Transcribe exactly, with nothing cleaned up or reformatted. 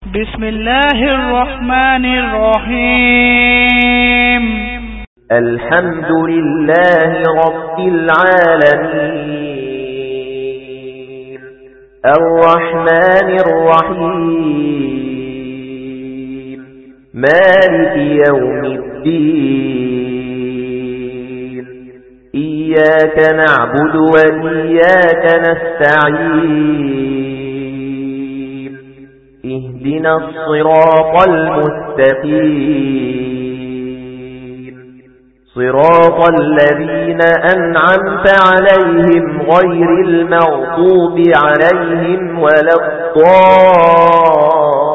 بسم الله الرحمن الرحيم. الحمد لله رب العالمين الرحمن الرحيم مالك يوم الدين إياك نعبد وإياك نستعين اهدنا الصراط المستقيم صراط الذين أنعمت عليهم غير المغضوب عليهم ولا الضالين